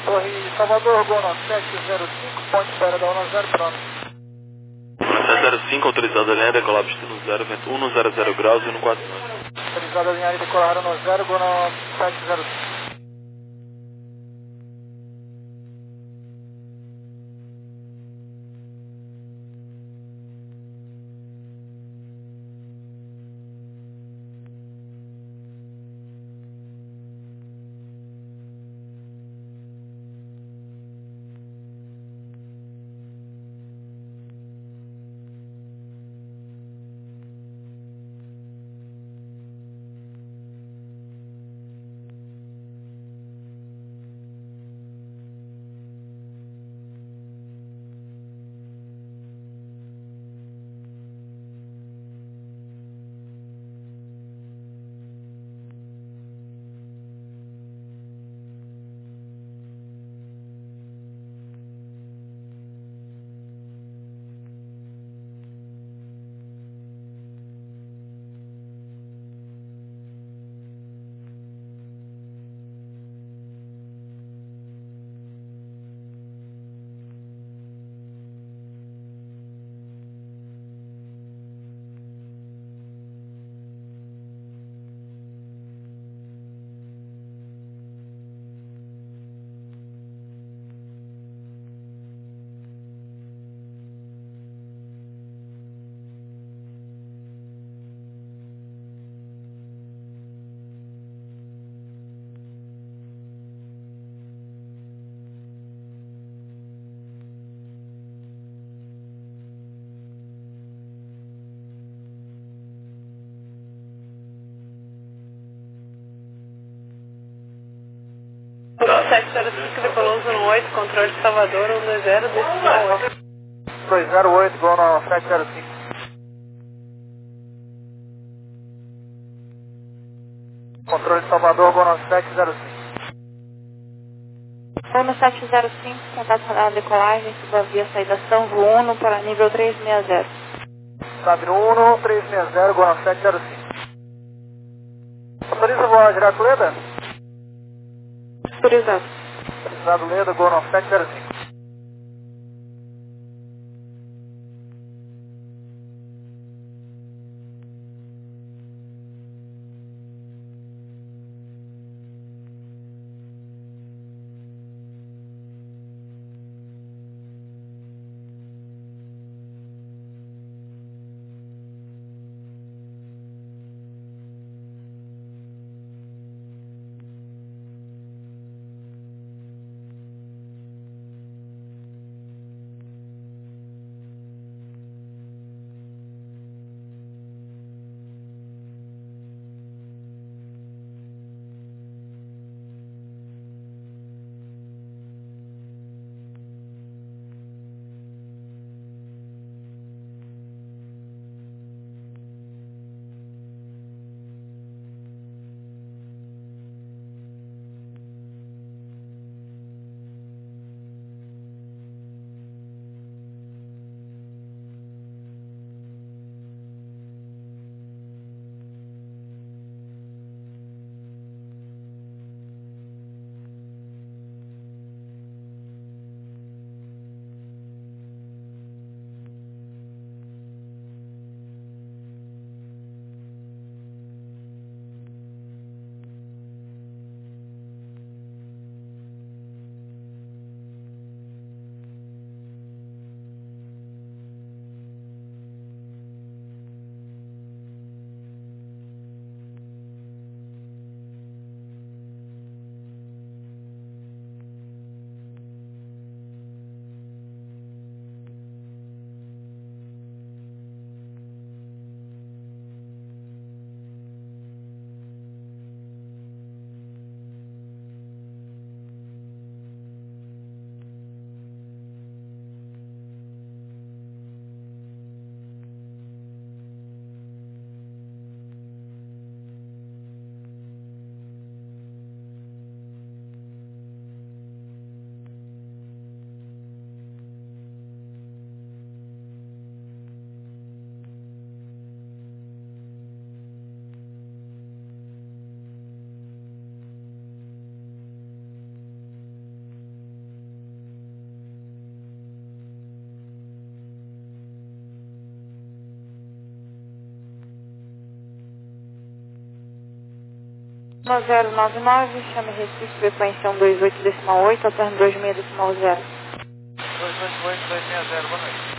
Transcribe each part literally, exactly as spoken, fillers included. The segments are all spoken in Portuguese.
Torre Salvador, Gono sete zero cinco, ponte espera da um zero, pronto. sete zero cinco, autorizada a linha, decolar destino zero, vento um zero zero graus e um quatro nove. Autorizada a linha aérea, decolar um zero, Gono sete zero cinco. sete zero cinco, decolou um oito, controle de Salvador, um dois zero, destino oito. dois zero oito, Gono sete zero cinco. Controle de Salvador, Gono sete zero cinco. Gono sete zero cinco, contato para a decolagem, suba a via saída São Uno para nível trezentos e sessenta. Sabino um, trezentos e sessenta, Gono sete zero cinco. Autoriza voar direto Leda? Autorizado. Autorizado Leda, Gono sete zero cinco. um zero nove nove, chame Recife, frequência um dois oito decimal oito, alterno dois seis decimal zero. dois oito oito, dois seis zero, boa noite.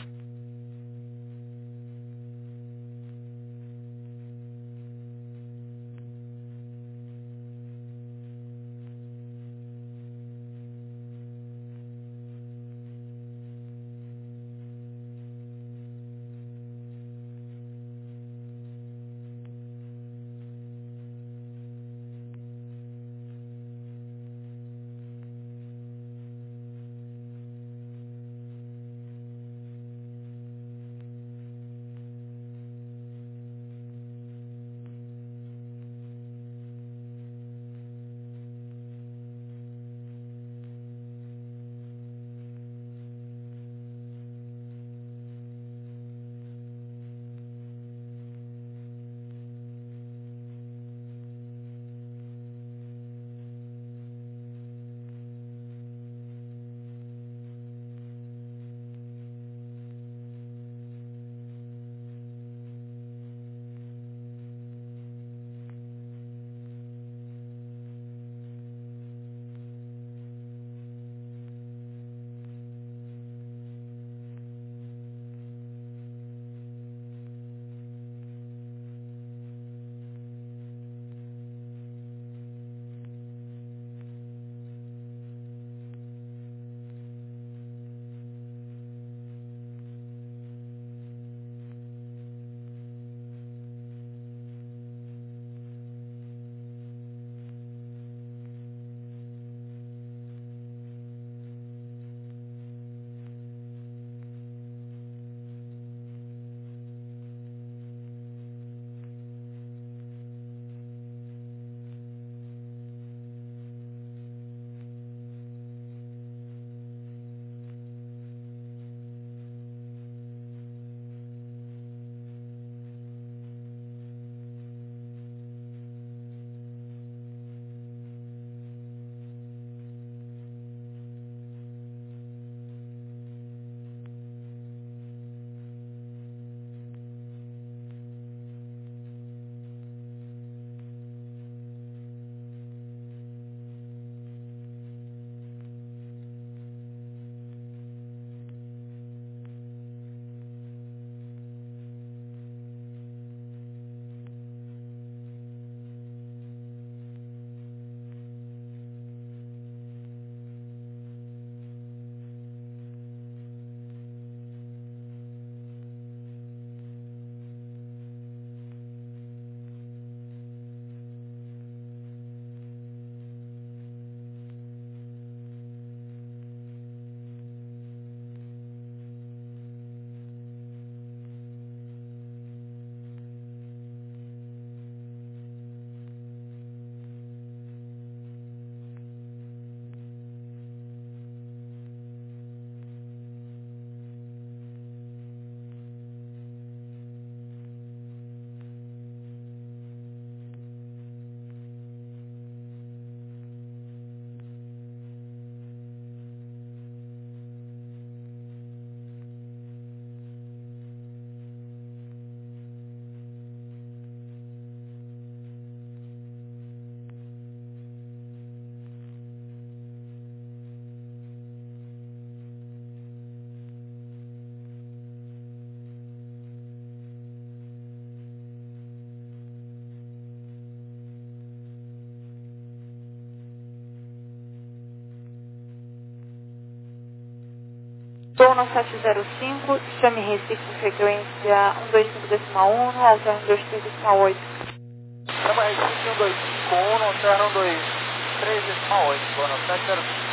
Zona sete zero cinco, chame Recife, frequência um dois cinco decimal um, alterno dois três decimal oito. Chama Recife um dois cinco um, alterno um dois três decimal oito, zona sete zero cinco.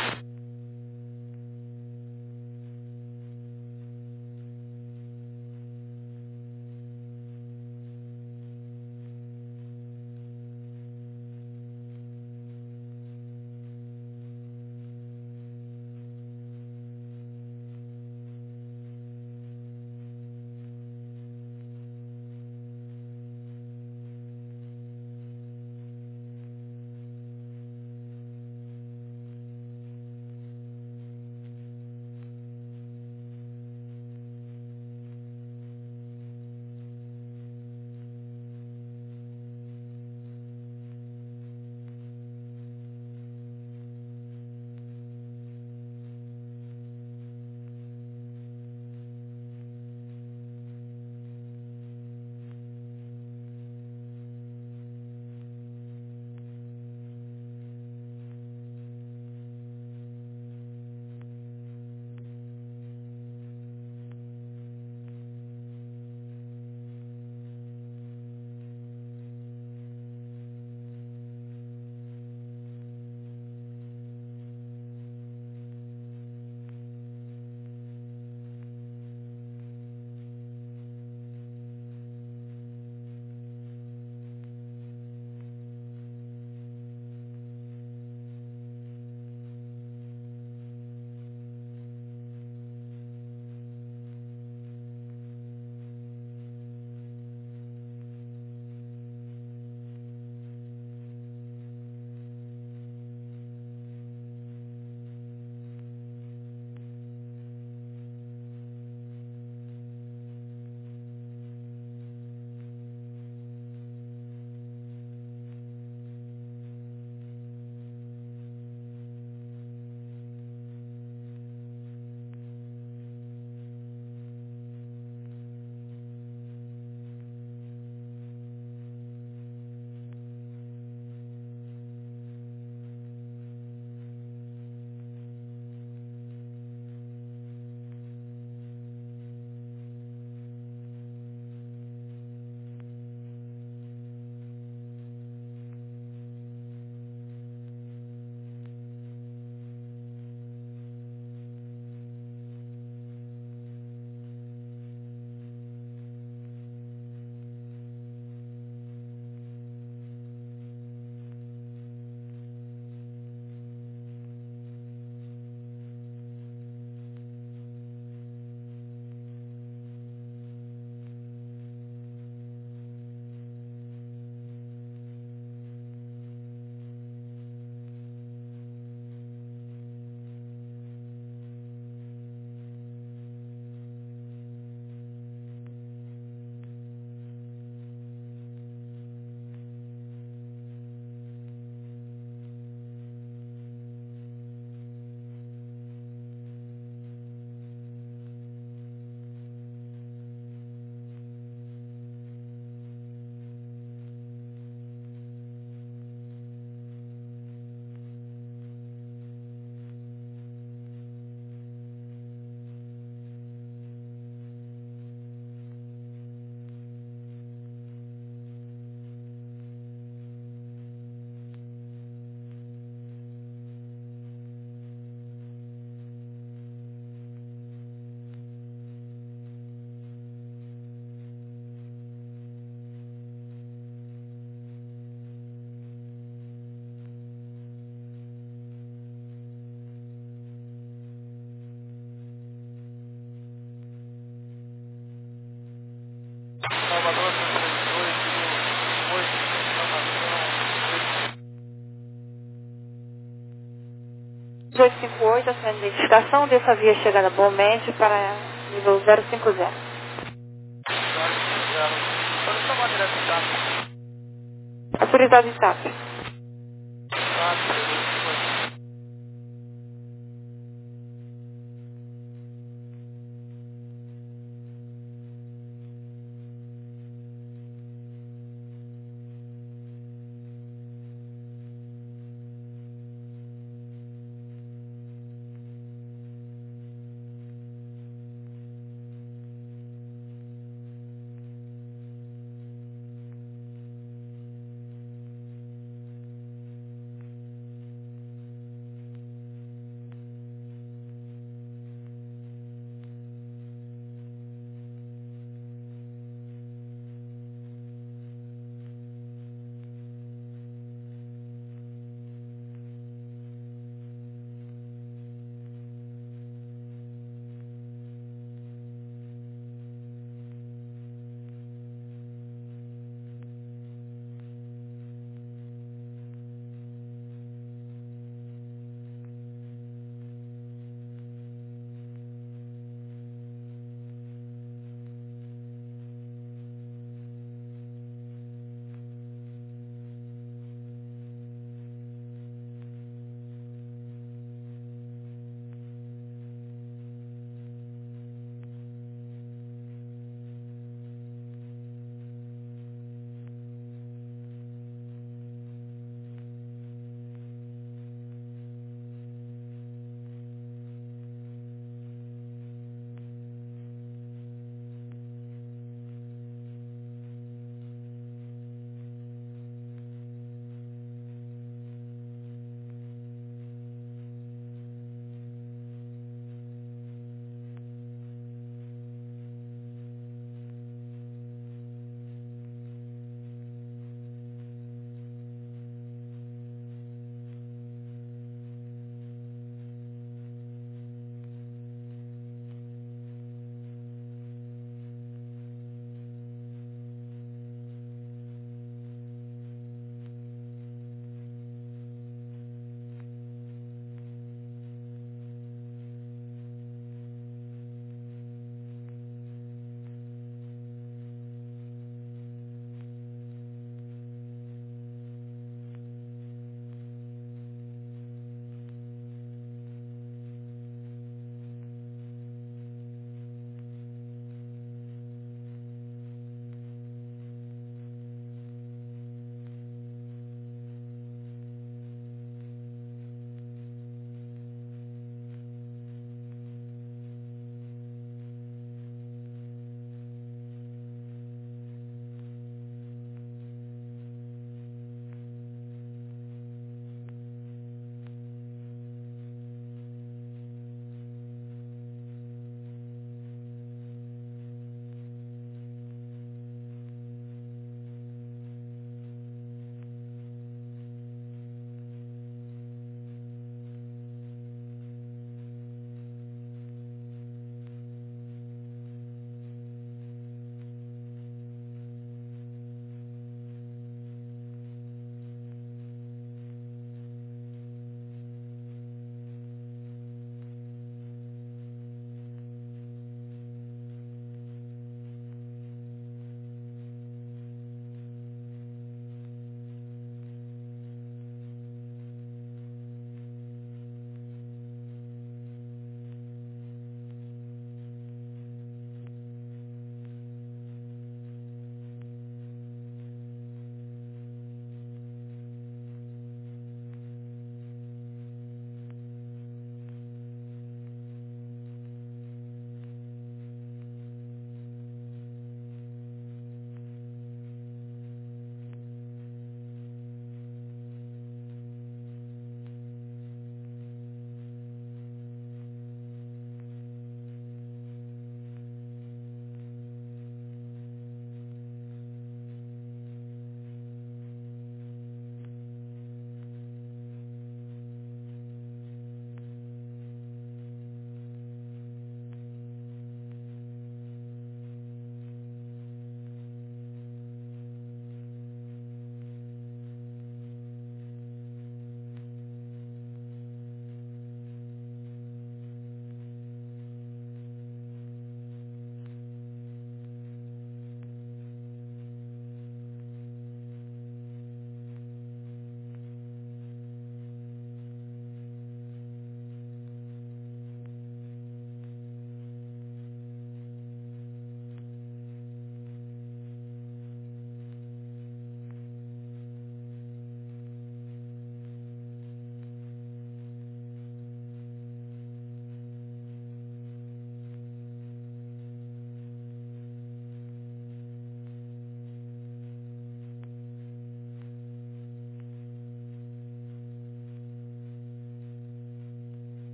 dezoito cinquenta e oito, assinando a identificação, dessa via chegada Bomente para nível zero cinco zero. Posição maneira de estar. Autorizado em T A P. Ah, beleza.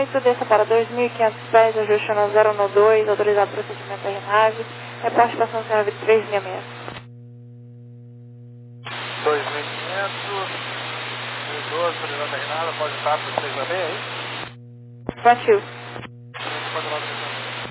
oito, desça para dois mil e quinhentos pés, ajuste no zero um dois, autorizado procedimento R nave, reporte estação Serra três seis seis. dois mil e quinhentos, mil e doze, autorizado R nada, pode estar para três seis seis aí? Plantio. Pode lá, três seis seis.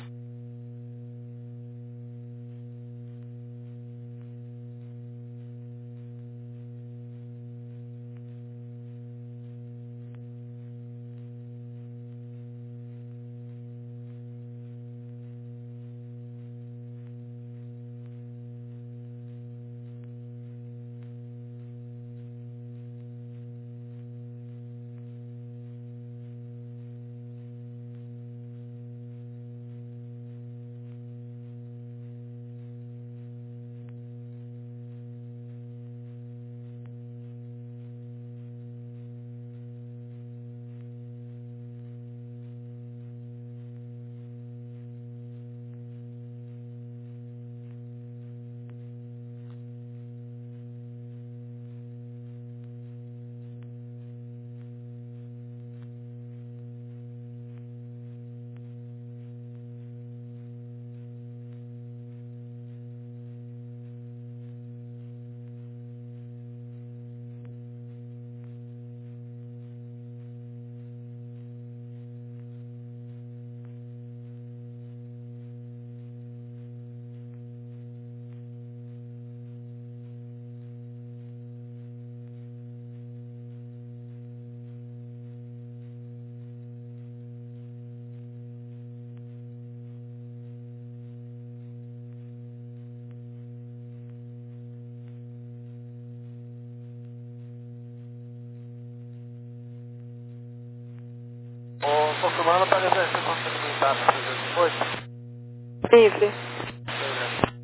Ô, confirmando para a gente possibilitar para fazer depois? Livre. Beleza.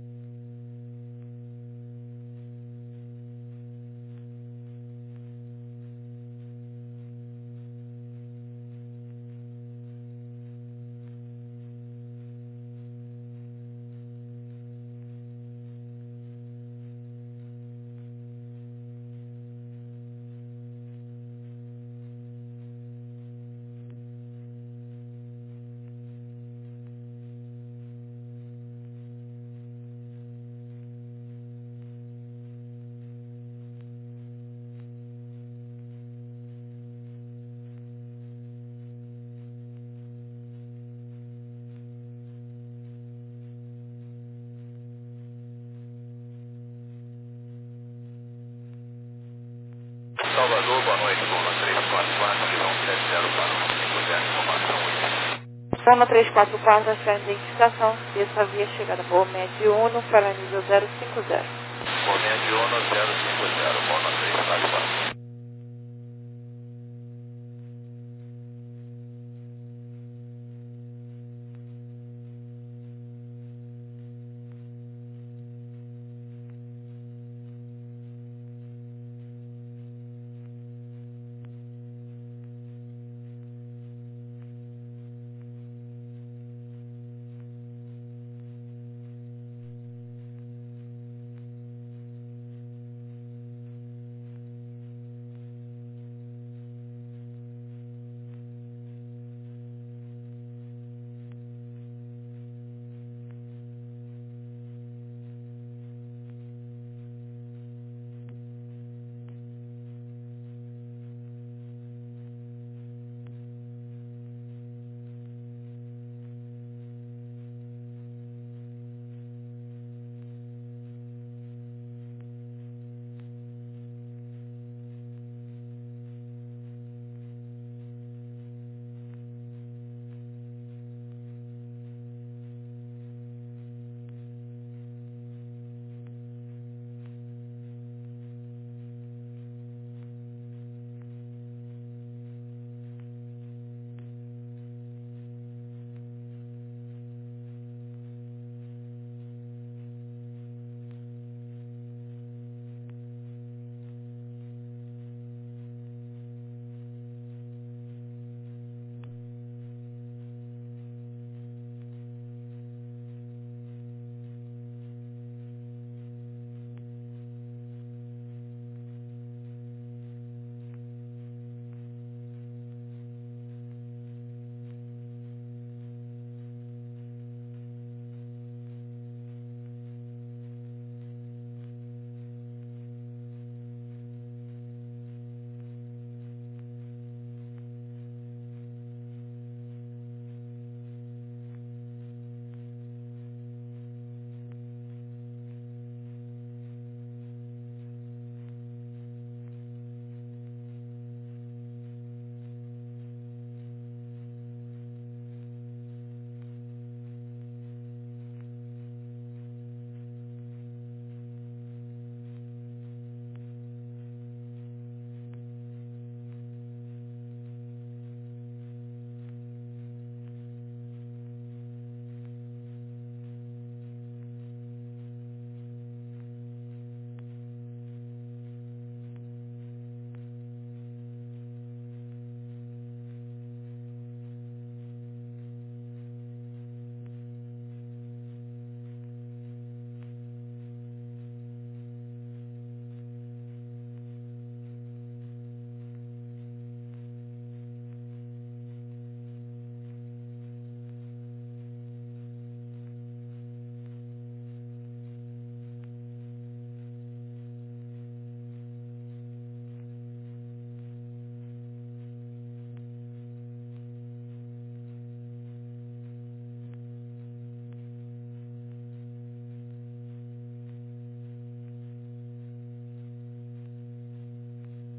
Salvador, boa noite, Luna três quatro quatro, Milão sete zero para um cinco zero, informação oito. Zona três quatro quatro, achar a identificação. Desça a via chegada por Med Uno para nível zero cinco zero. Momento Uno zero cinco zero, Luna três quatro quatro.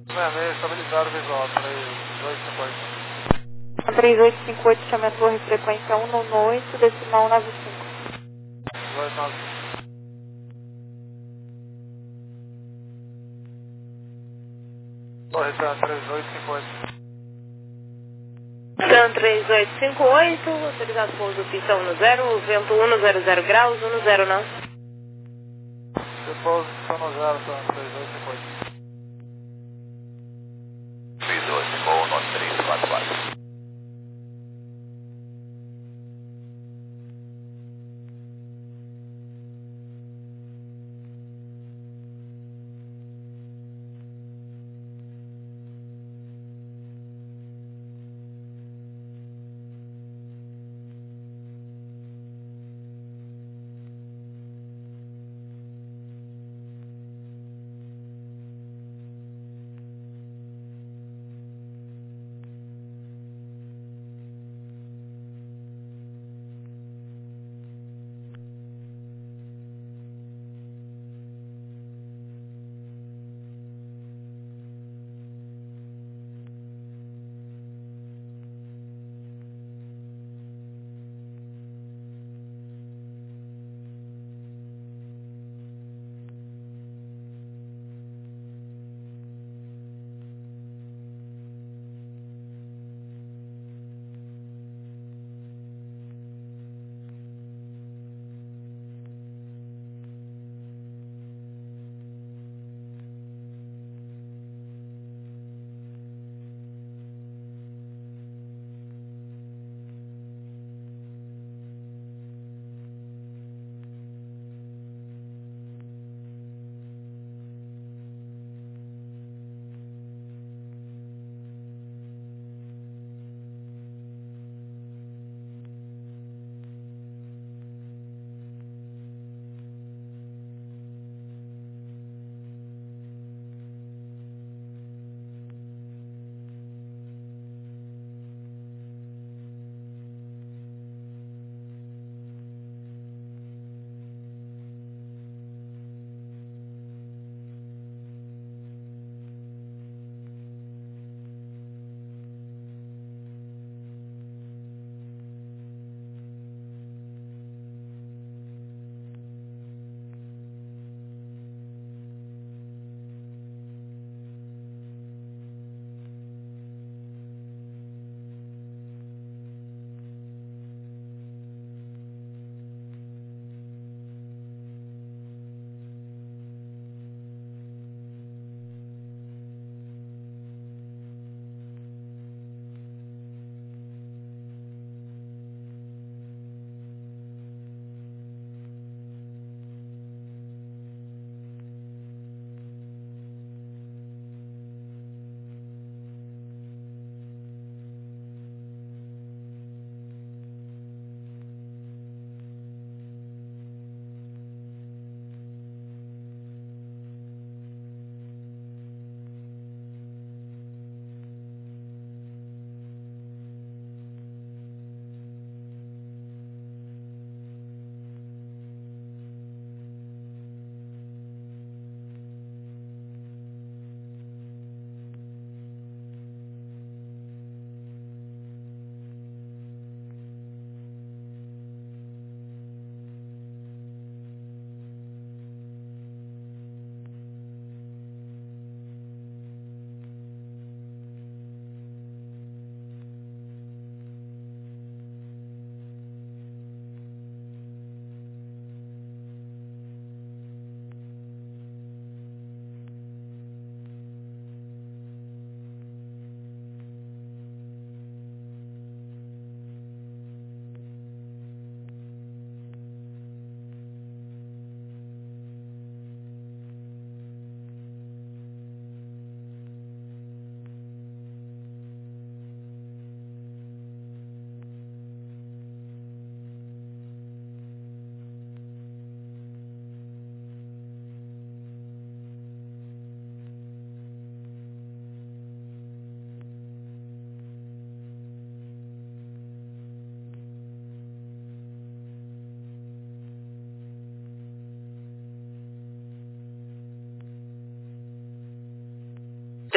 sessenta e seis, estabilizado visual, três oito cinco oito. três oito cinco oito, chame a torre, frequência um nove oito, decimal nove cinco. dois nove cinco. Torre Tan três oito cinco oito. Tan três oito cinco oito, autorizado pouso pista um zero, vento um zero zero graus, um zero não. Depois estão no zero, Tan três oito cinco oito. três dois cinco um três quatro quatro.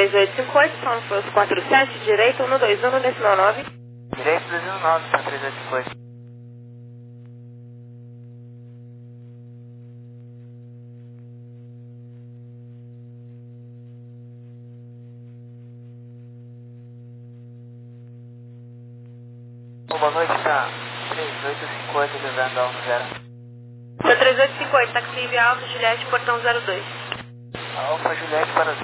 três oito cinco oito, São Afonso quatro sete, direito um dois um, decimal nove. Direito dois um nove, São três oito cinco oito. Boa noite, tá? três oito cinco oito, levando a um zero. São três oito cinco oito, táxi via Alfa Juliette, portão zero dois. Alfa Juliette para...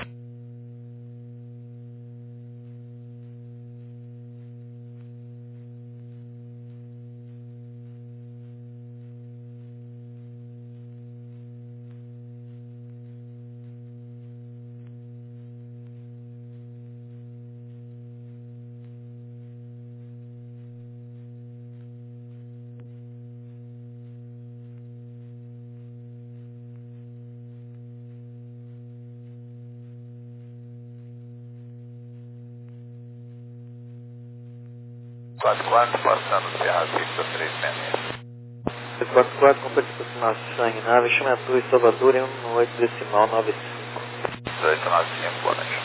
quatro quatro, passando Serra Vista três seis seis. quatro quatro, com aproximação em nave, chama Torre Salvador em um oito decimal nove cinco. dois nove cinco, boa noite.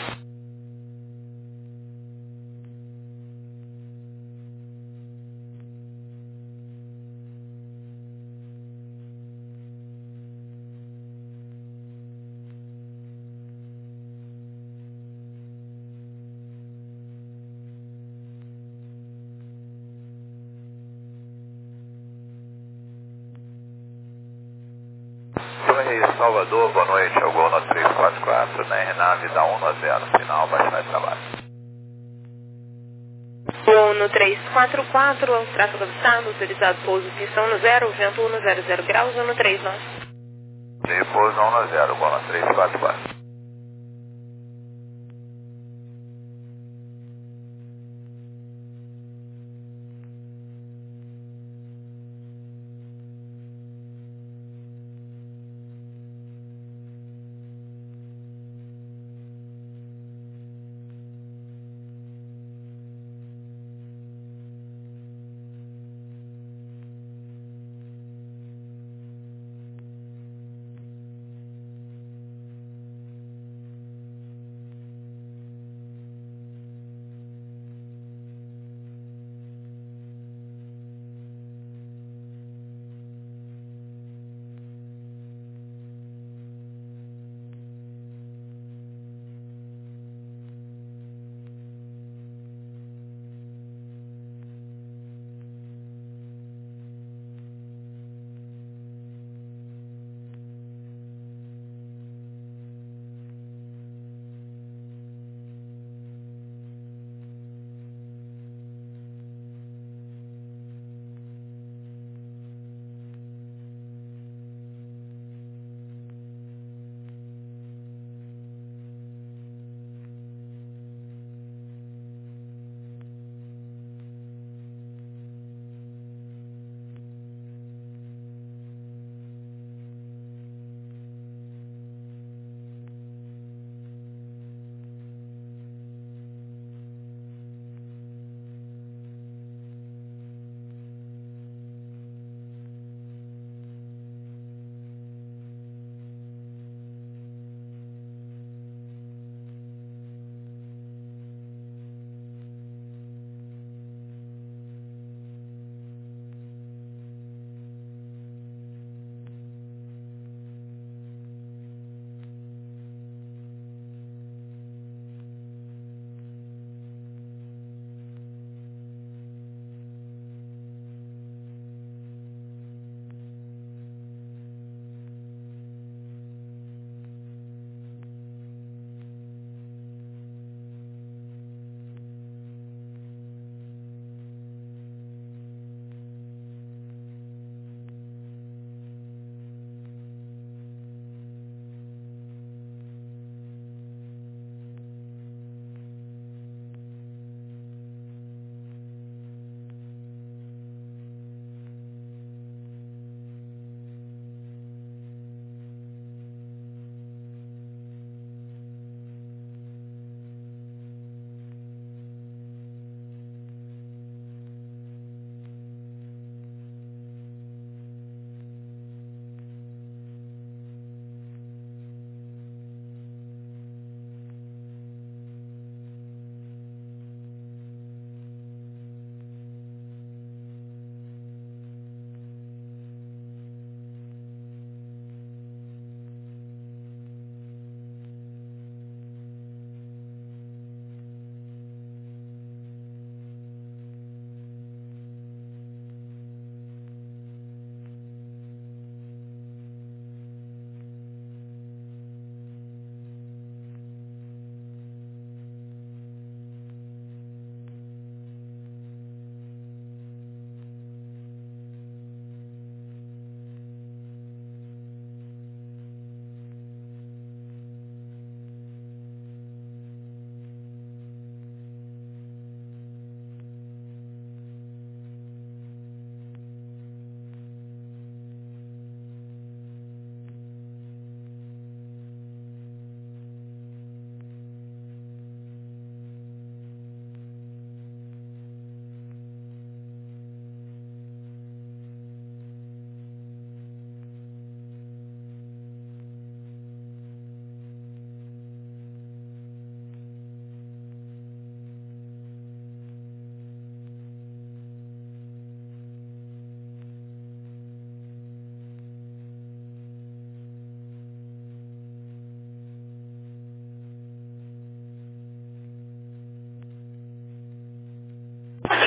Torre Salvador, boa noite, ao Gol no três quatro quatro, na R-Nave da um a zero, final, baixar de trabalho. Voo no três quatro quatro, tráfego avisado, autorizado pouso pistão no zero, vento um zero zero graus, um três nove. De pouso um a zero, Gol no três quatro quatro.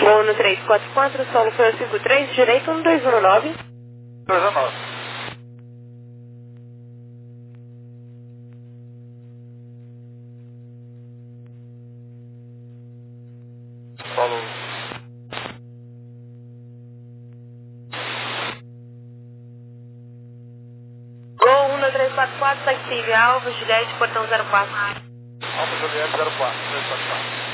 Vou no três quatro quatro, solo foi o cinco três, direito um dois um nove. dois um nove. Solo. Gol um no três quatro quatro, taxi Alfa, Juliette, portão zero quatro. Alfa Juliette zero quatro, três quatro quatro.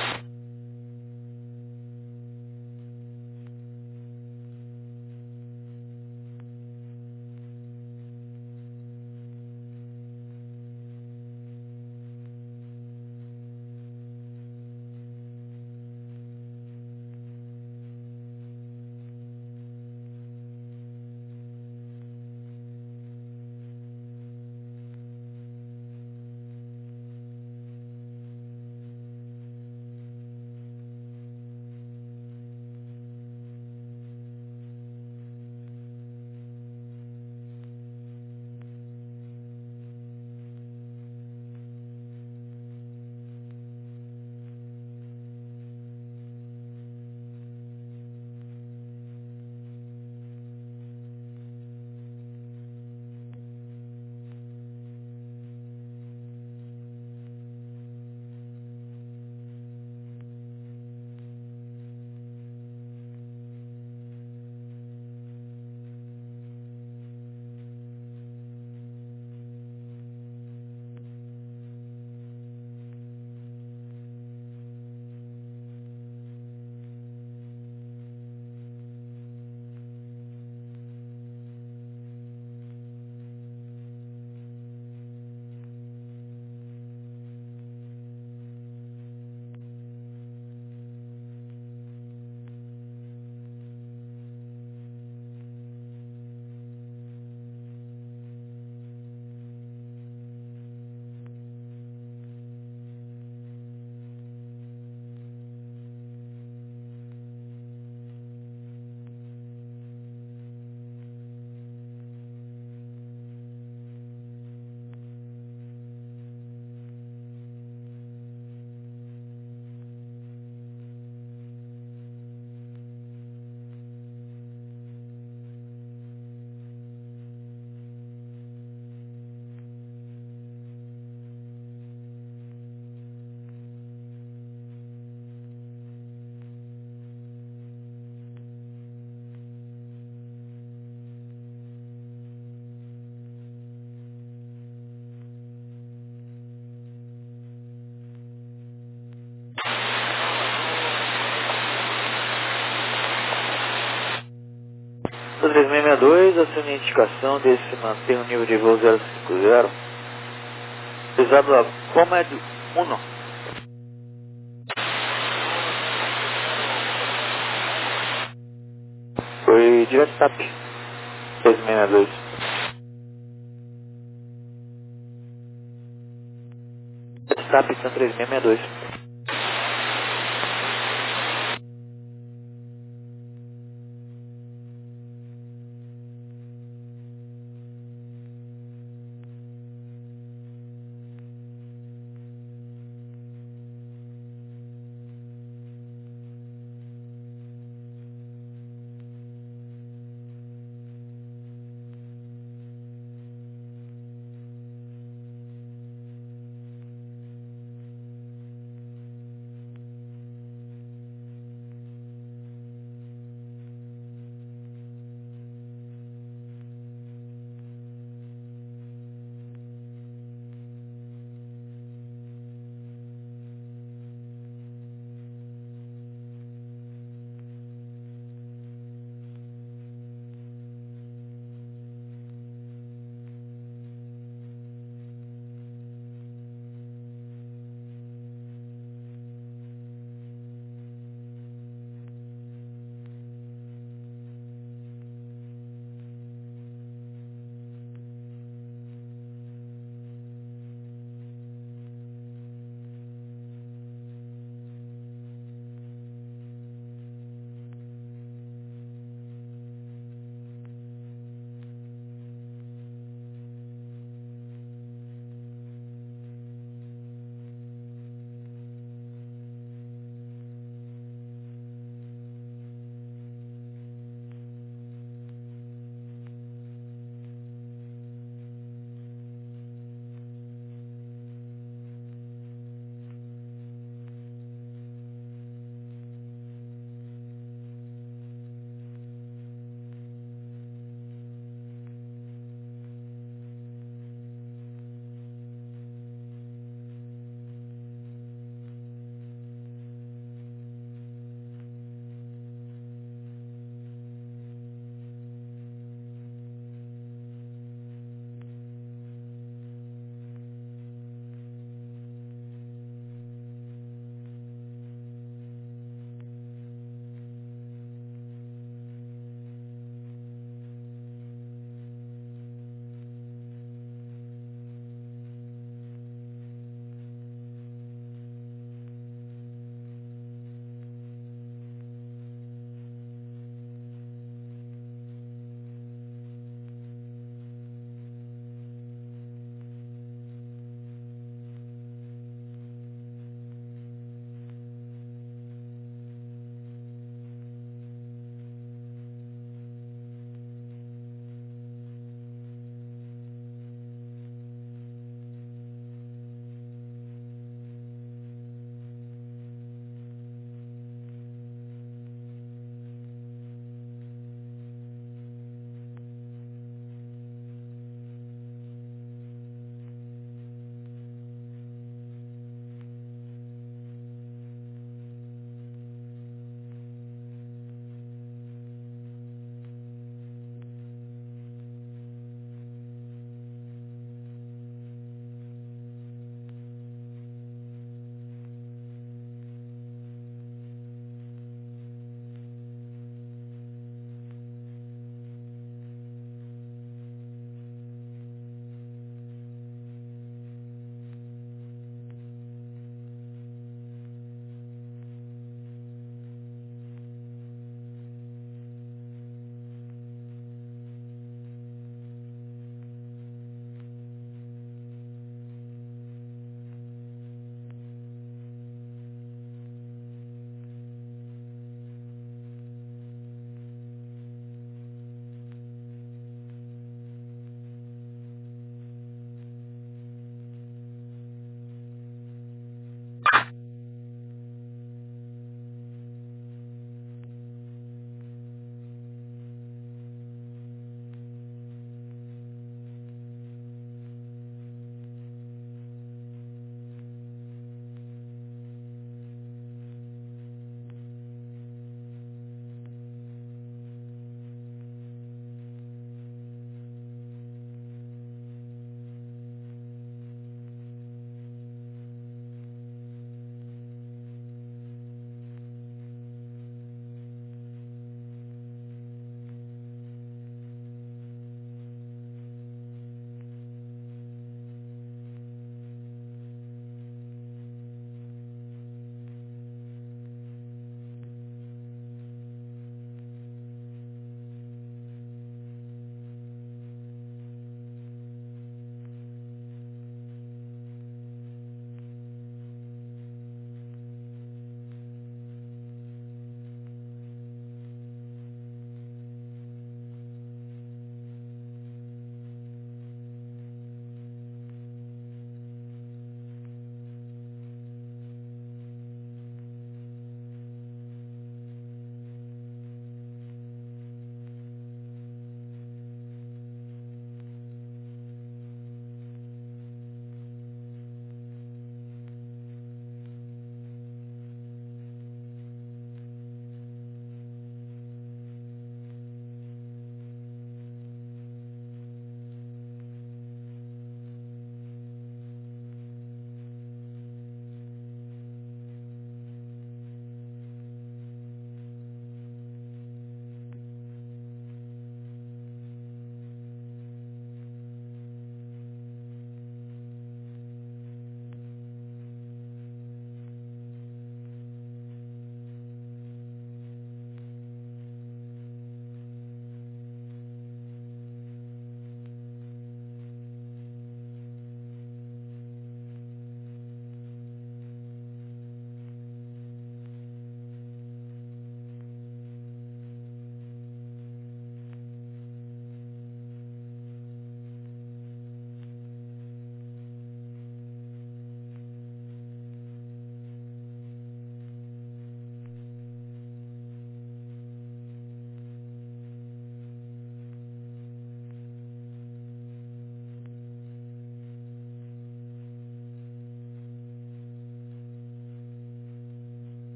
três seis seis dois, acione a indicação dele se mantém o nível de voo zero cinco zero. Pesado a Comed um. Foi direto TAP. três seis seis dois. TAP, são três seis seis dois.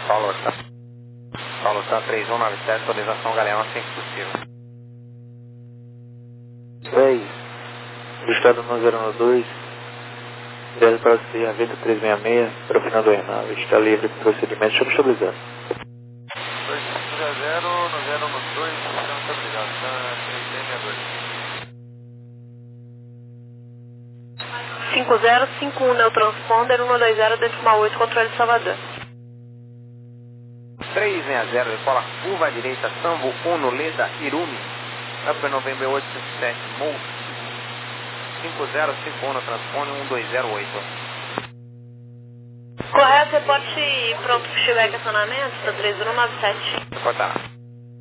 Paulo tá. Paulo tá três um nove sete, atualização Galeão assim que possível. seis, registrado no zero um dois, zero para C, a venda três seis seis, para o final do aeronave, está livre de procedimento, chama estabilizado. dois cinco zero zero, no zero um dois, chama estabilizado, tá três seis seis dois. cinco zero cinco um, Neo Transponder, um dois zero, decimal oito, controle de Salvador. três seis zero, decola curva à direita, Sambo um, Leda, Irumi. Upper November oito cinco sete, Mou. cinco zero cinco um no transponder, um dois zero oito. Correto, reporte pronto para chegar em acionamento, está três um nove sete. Reportar.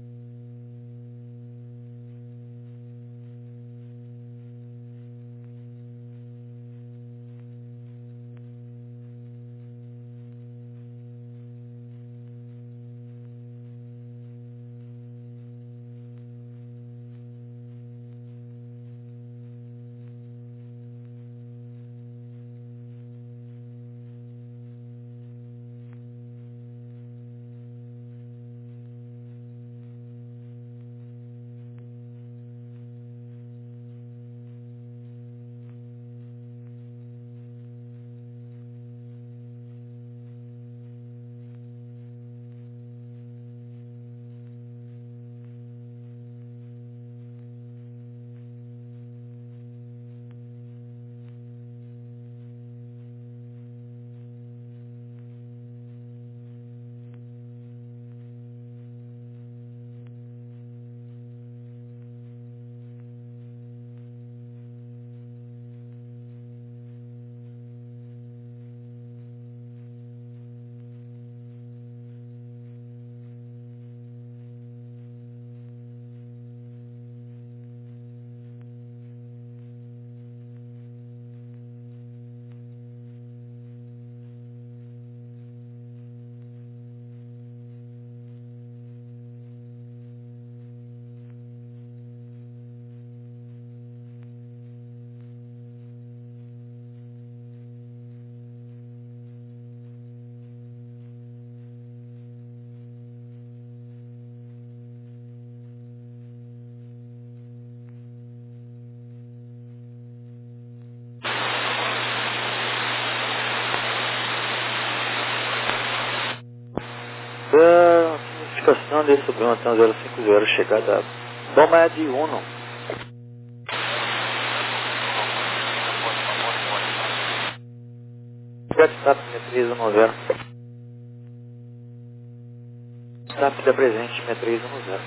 Da notificação desse sublevantão zero cinco zero, chegada Bomad um. WhatsApp seis três um zero. WhatsApp da presente seis três um zero.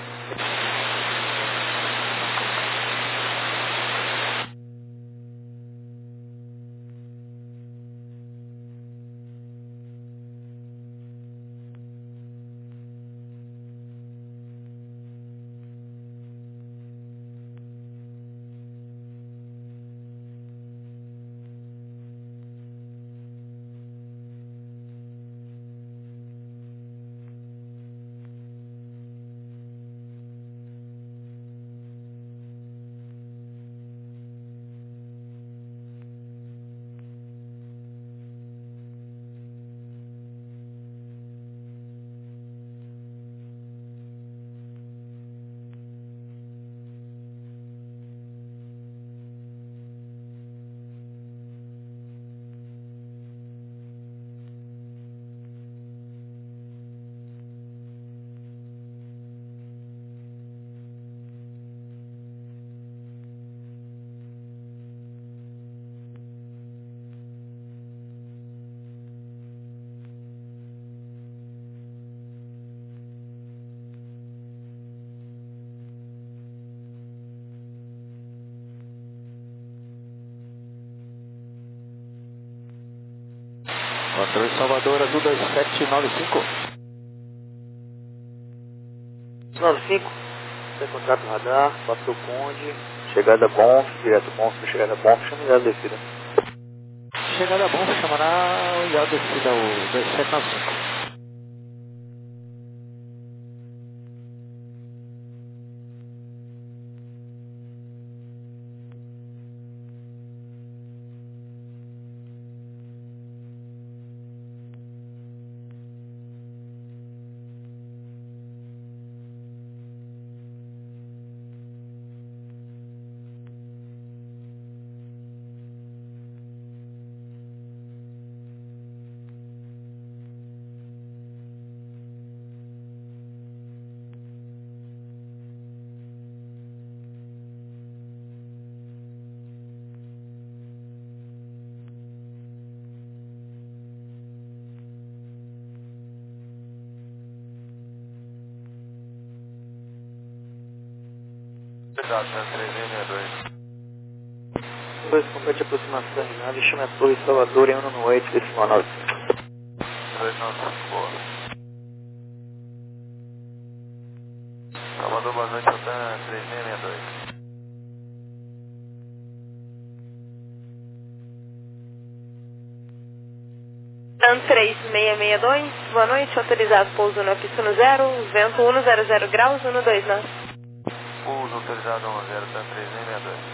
Controle Salvador, Azul dois sete nove cinco. nove cinco, tem contrato radar, passou Conde, chegada Bonf, direto Bonf, chegada Bonf, chama já a descida. Chegada bom, chamará e a descida o dois sete nove cinco. Autorizado, três seis seis dois. Dois, complete aproximação de nave, chama a Torre Salvador em um nove oito, decimal nove. dois nove, boa. Salvador, boa noite, Altan três seis seis dois. TAN três seis seis dois, boa noite, autorizado pouso na pista no zero, vento um zero zero graus, um dois nove. Pouso autorizado um zero, TAN três seis seis dois.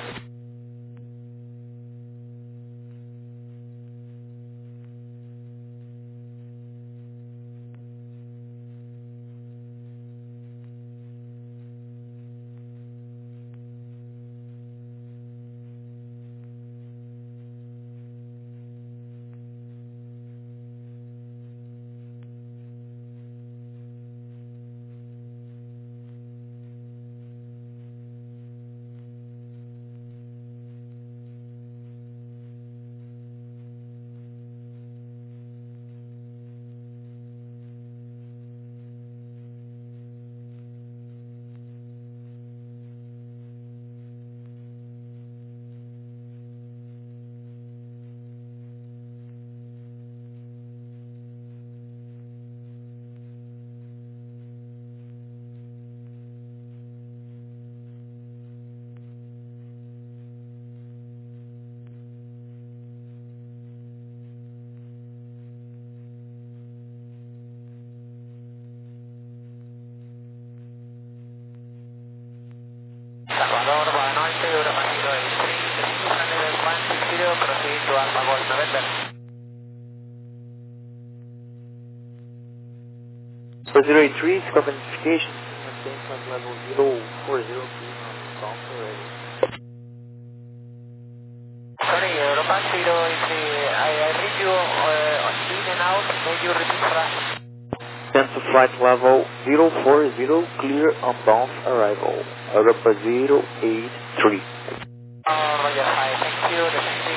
Salvador, boa noite, Euromar Kilo three three, Sunday one six zero, proceed to Alpha Golf November. four zero eight three, scope identification, maintain flight level zero four zero three on bound already. Sorry, Euromar Kilo three, I, I read you uh, on in and out, may you repeat for us? Descend to flight level zero four zero, clear on bound arrival. Europa zero eight three. Oh, Roger, hi, thank you,